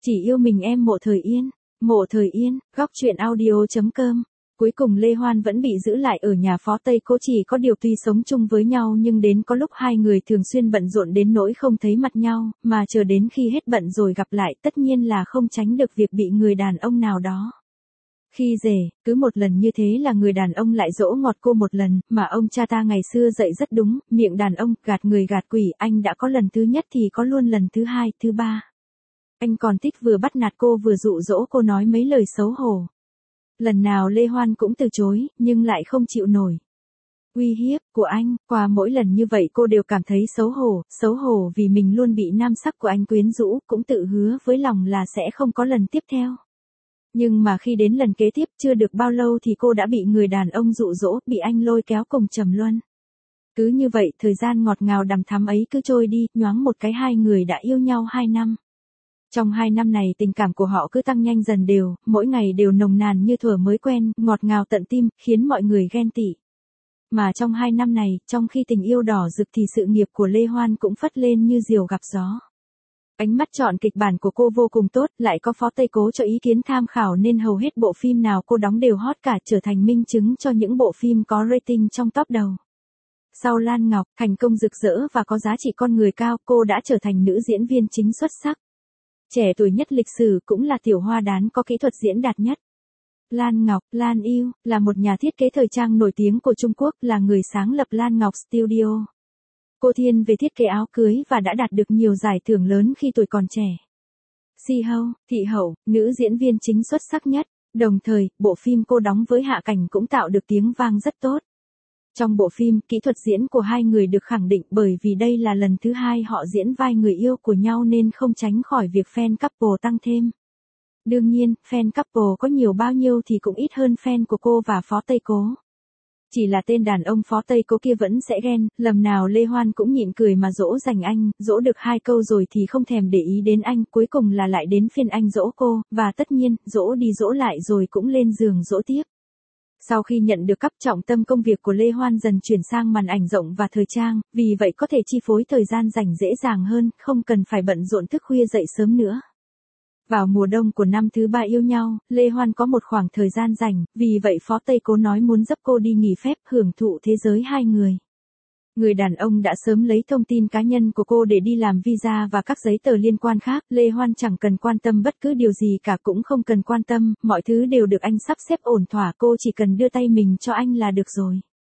Chỉ yêu mình em Mộ Thời Yên. Mộ Thời Yên, góc truyện audio.com. Cuối cùng Lê Hoan vẫn bị giữ lại ở nhà Phó Tây Cố, chỉ có điều tuy sống chung với nhau nhưng đến có lúc hai người thường xuyên bận rộn đến nỗi không thấy mặt nhau, mà chờ đến khi hết bận rồi gặp lại tất nhiên là không tránh được việc bị người đàn ông nào đó khi dễ. Cứ một lần như thế là người đàn ông lại dỗ ngọt cô một lần, mà ông cha ta ngày xưa dạy rất đúng, miệng đàn ông, gạt người gạt quỷ, anh đã có lần thứ nhất thì có luôn lần thứ hai, thứ ba. Anh còn thích vừa bắt nạt cô vừa dụ dỗ cô nói mấy lời xấu hổ. Lần nào Lê Hoan cũng từ chối, nhưng lại không chịu nổi uy hiếp của anh. Qua mỗi lần như vậy cô đều cảm thấy xấu hổ vì mình luôn bị nam sắc của anh quyến rũ, cũng tự hứa với lòng là sẽ không có lần tiếp theo. Nhưng mà khi đến lần kế tiếp chưa được bao lâu thì cô đã bị người đàn ông dụ dỗ, bị anh lôi kéo cùng trầm luân. Cứ như vậy thời gian ngọt ngào đằm thắm ấy cứ trôi đi, nhoáng một cái hai người đã yêu nhau 2 năm. Trong 2 năm này tình cảm của họ cứ tăng nhanh dần đều, mỗi ngày đều nồng nàn như thuở mới quen, ngọt ngào tận tim, khiến mọi người ghen tị. Mà trong 2 năm này, trong khi tình yêu đỏ rực thì sự nghiệp của Lê Hoan cũng phất lên như diều gặp gió. Ánh mắt chọn kịch bản của cô vô cùng tốt, lại có Phó Tây Cố cho ý kiến tham khảo nên hầu hết bộ phim nào cô đóng đều hot cả, trở thành minh chứng cho những bộ phim có rating trong top đầu. Sau Lan Ngọc, thành công rực rỡ và có giá trị con người cao, cô đã trở thành nữ diễn viên chính xuất sắc. Trẻ tuổi nhất lịch sử, cũng là tiểu hoa đán có kỹ thuật diễn đạt nhất. Lan Ngọc, Lan Yêu, là một nhà thiết kế thời trang nổi tiếng của Trung Quốc, là người sáng lập Lan Ngọc Studio. Cô thiên về thiết kế áo cưới và đã đạt được nhiều giải thưởng lớn khi tuổi còn trẻ. Si Hâu, Thị Hậu, nữ diễn viên chính xuất sắc nhất. Đồng thời, bộ phim cô đóng với Hạ Cảnh cũng tạo được tiếng vang rất tốt. Trong bộ phim, kỹ thuật diễn của hai người được khẳng định, bởi vì đây là lần thứ hai họ diễn vai người yêu của nhau nên không tránh khỏi việc fan couple tăng thêm. Đương nhiên, fan couple có nhiều bao nhiêu thì cũng ít hơn fan của cô và Phó Tây Cố. Chỉ là tên đàn ông Phó Tây Cố kia vẫn sẽ ghen, lầm nào Lê Hoan cũng nhịn cười mà dỗ dành anh, dỗ được 2 câu rồi thì không thèm để ý đến anh, cuối cùng là lại đến phiên anh dỗ cô, và tất nhiên, dỗ đi dỗ lại rồi cũng lên giường dỗ tiếp. Sau khi nhận được cấp trọng tâm công việc của Lê Hoan dần chuyển sang màn ảnh rộng và thời trang, vì vậy có thể chi phối thời gian rảnh dễ dàng hơn, không cần phải bận rộn thức khuya dậy sớm nữa. Vào mùa đông của năm thứ 3 yêu nhau, Lê Hoan có một khoảng thời gian rảnh, vì vậy Phó Tây Cố nói muốn dắt cô đi nghỉ phép, hưởng thụ thế giới hai người. Người đàn ông đã sớm lấy thông tin cá nhân của cô để đi làm visa và các giấy tờ liên quan khác, Lê Hoan chẳng cần quan tâm bất cứ điều gì cả, cũng không cần quan tâm, mọi thứ đều được anh sắp xếp ổn thỏa, cô chỉ cần đưa tay mình cho anh là được rồi.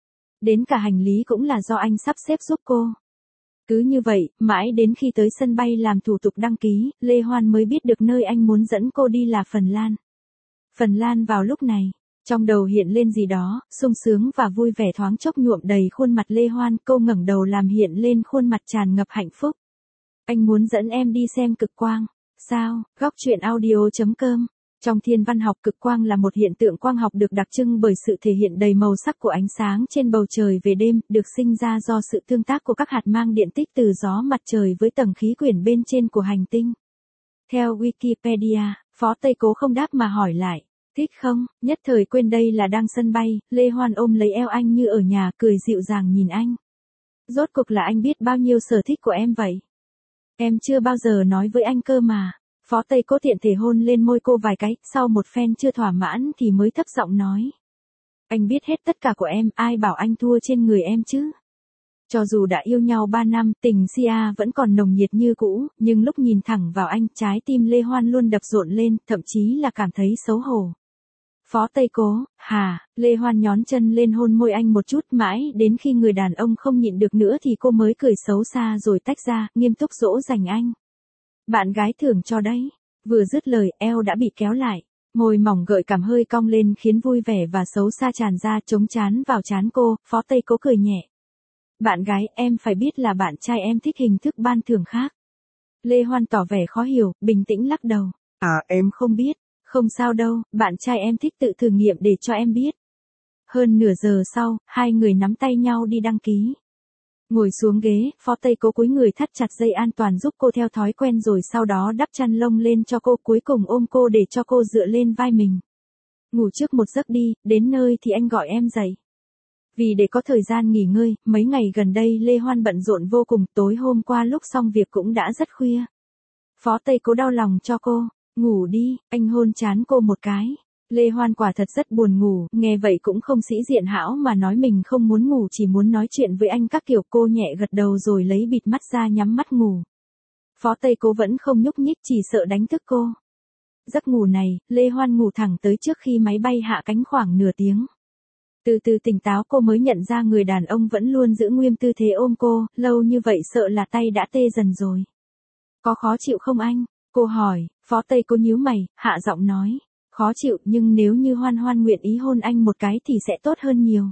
Đến cả hành lý cũng là do anh sắp xếp giúp cô. Cứ như vậy, mãi đến khi tới sân bay làm thủ tục đăng ký, Lê Hoan mới biết được nơi anh muốn dẫn cô đi là Phần Lan. Phần Lan vào lúc này, trong đầu hiện lên gì đó, sung sướng và vui vẻ thoáng chốc nhuộm đầy khuôn mặt Lê Hoan, cô ngẩng đầu làm hiện lên khuôn mặt tràn ngập hạnh phúc. Anh muốn dẫn em đi xem cực quang. Sao? Góc truyện audio.com. Trong thiên văn học, cực quang là một hiện tượng quang học được đặc trưng bởi sự thể hiện đầy màu sắc của ánh sáng trên bầu trời về đêm, được sinh ra do sự tương tác của các hạt mang điện tích từ gió mặt trời với tầng khí quyển bên trên của hành tinh. Theo Wikipedia, Phó Tây Cố không đáp mà hỏi lại, thích không? Nhất thời quên đây là đang sân bay, Lê Hoan ôm lấy eo anh như ở nhà, cười dịu dàng nhìn anh. Rốt cuộc là anh biết bao nhiêu sở thích của em vậy? Em chưa bao giờ nói với anh cơ mà. Phó Tây Cố tiện thể hôn lên môi cô vài cái, sau một phen chưa thỏa mãn thì mới thấp giọng nói. Anh biết hết tất cả của em, ai bảo anh thua trên người em chứ? Cho dù đã yêu nhau 3 năm, tình Sia vẫn còn nồng nhiệt như cũ, nhưng lúc nhìn thẳng vào anh, trái tim Lê Hoan luôn đập rộn lên, thậm chí là cảm thấy xấu hổ. Phó Tây Cố, Lê Hoan nhón chân lên hôn môi anh một chút, mãi đến khi người đàn ông không nhịn được nữa thì cô mới cười xấu xa rồi tách ra, nghiêm túc dỗ dành anh. Bạn gái thưởng cho đấy. Vừa dứt lời, eo đã bị kéo lại. Môi mỏng gợi cảm hơi cong lên khiến vui vẻ và xấu xa tràn ra, chống trán vào trán cô, Phó Tây Cố cười nhẹ. Bạn gái, em phải biết là bạn trai em thích hình thức ban thưởng khác. Lê Hoan tỏ vẻ khó hiểu, bình tĩnh lắc đầu. Em không biết. Không sao đâu, bạn trai em thích tự thử nghiệm để cho em biết. Hơn nửa giờ sau, hai người nắm tay nhau đi đăng ký. Ngồi xuống ghế, Phó Tây Cố cúi người thắt chặt dây an toàn giúp cô theo thói quen rồi sau đó đắp chăn lông lên cho cô, cuối cùng ôm cô để cho cô dựa lên vai mình. Ngủ trước một giấc đi, đến nơi thì anh gọi em dậy. Vì để có thời gian nghỉ ngơi, mấy ngày gần đây Lê Hoan bận rộn vô cùng, tối hôm qua lúc xong việc cũng đã rất khuya. Phó Tây Cố đau lòng cho cô, ngủ đi, anh hôn trán cô một cái. Lê Hoan quả thật rất buồn ngủ, nghe vậy cũng không sĩ diện hão mà nói mình không muốn ngủ chỉ muốn nói chuyện với anh các kiểu. Cô nhẹ gật đầu rồi lấy bịt mắt ra nhắm mắt ngủ. Phó Tây Cố vẫn không nhúc nhích chỉ sợ đánh thức cô. Giấc ngủ này, Lê Hoan ngủ thẳng tới trước khi máy bay hạ cánh khoảng nửa tiếng. Từ từ tỉnh táo cô mới nhận ra người đàn ông vẫn luôn giữ nguyên tư thế ôm cô, lâu như vậy sợ là tay đã tê dần rồi. Có khó chịu không anh? Cô hỏi. Phó Tây Cố nhíu mày, hạ giọng nói. Khó chịu nhưng nếu như Hoan Hoan nguyện ý hôn anh một cái thì sẽ tốt hơn nhiều.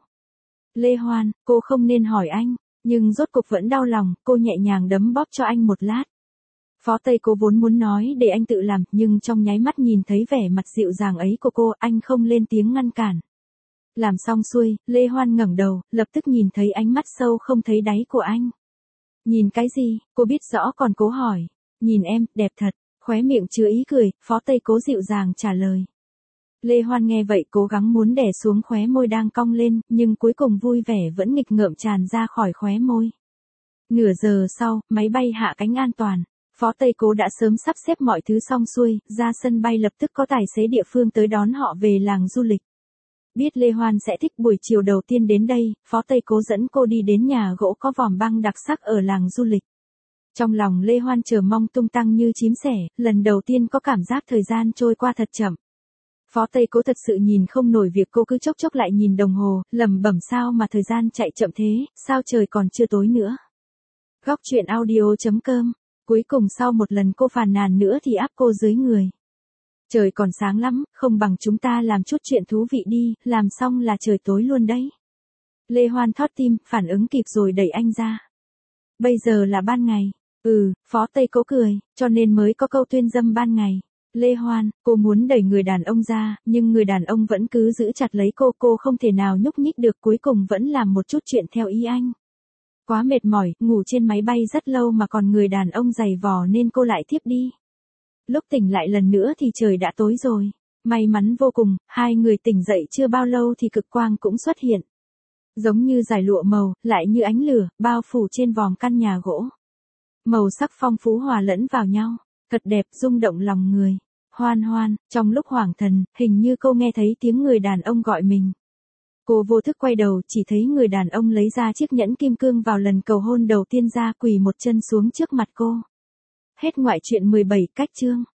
Lê Hoan, cô không nên hỏi anh, nhưng rốt cục vẫn đau lòng, cô nhẹ nhàng đấm bóp cho anh một lát. Phó Tây Cố vốn muốn nói để anh tự làm, nhưng trong nháy mắt nhìn thấy vẻ mặt dịu dàng ấy của cô, anh không lên tiếng ngăn cản. Làm xong xuôi, Lê Hoan ngẩng đầu, lập tức nhìn thấy ánh mắt sâu không thấy đáy của anh. Nhìn cái gì, cô biết rõ còn cố hỏi. Nhìn em, đẹp thật, khóe miệng chứa ý cười, Phó Tây Cố dịu dàng trả lời. Lê Hoan nghe vậy cố gắng muốn đè xuống khóe môi đang cong lên, nhưng cuối cùng vui vẻ vẫn nghịch ngợm tràn ra khỏi khóe môi. Nửa giờ sau, máy bay hạ cánh an toàn. Phó Tây Cố đã sớm sắp xếp mọi thứ xong xuôi, ra sân bay lập tức có tài xế địa phương tới đón họ về làng du lịch. Biết Lê Hoan sẽ thích buổi chiều đầu tiên đến đây, Phó Tây Cố dẫn cô đi đến nhà gỗ có vòm băng đặc sắc ở làng du lịch. Trong lòng Lê Hoan chờ mong tung tăng như chím sẻ, lần đầu tiên có cảm giác thời gian trôi qua thật chậm. Phó Tây Cố thật sự nhìn không nổi việc cô cứ chốc chốc lại nhìn đồng hồ, lẩm bẩm sao mà thời gian chạy chậm thế, sao trời còn chưa tối nữa. Góc truyện audio.com. Cuối cùng sau một lần cô phàn nàn nữa thì áp cô dưới người. Trời còn sáng lắm, không bằng chúng ta làm chút chuyện thú vị đi, làm xong là trời tối luôn đấy. Lê Hoan thót tim, phản ứng kịp rồi đẩy anh ra. Bây giờ là ban ngày. Phó Tây Cố cười, cho nên mới có câu tuyên dâm ban ngày. Lê Hoan, cô muốn đẩy người đàn ông ra, nhưng người đàn ông vẫn cứ giữ chặt lấy cô không thể nào nhúc nhích được, cuối cùng vẫn làm một chút chuyện theo ý anh. Quá mệt mỏi, ngủ trên máy bay rất lâu mà còn người đàn ông giày vò nên cô lại thiếp đi. Lúc tỉnh lại lần nữa thì trời đã tối rồi. May mắn vô cùng, hai người tỉnh dậy chưa bao lâu thì cực quang cũng xuất hiện. Giống như dải lụa màu, lại như ánh lửa, bao phủ trên vòm căn nhà gỗ. Màu sắc phong phú hòa lẫn vào nhau, thật đẹp, rung động lòng người. Hoan Hoan, trong lúc hoảng thần, hình như cô nghe thấy tiếng người đàn ông gọi mình. Cô vô thức quay đầu, chỉ thấy người đàn ông lấy ra chiếc nhẫn kim cương vào lần cầu hôn đầu tiên ra, quỳ một chân xuống trước mặt cô. Hết ngoại truyện 17 cách chương.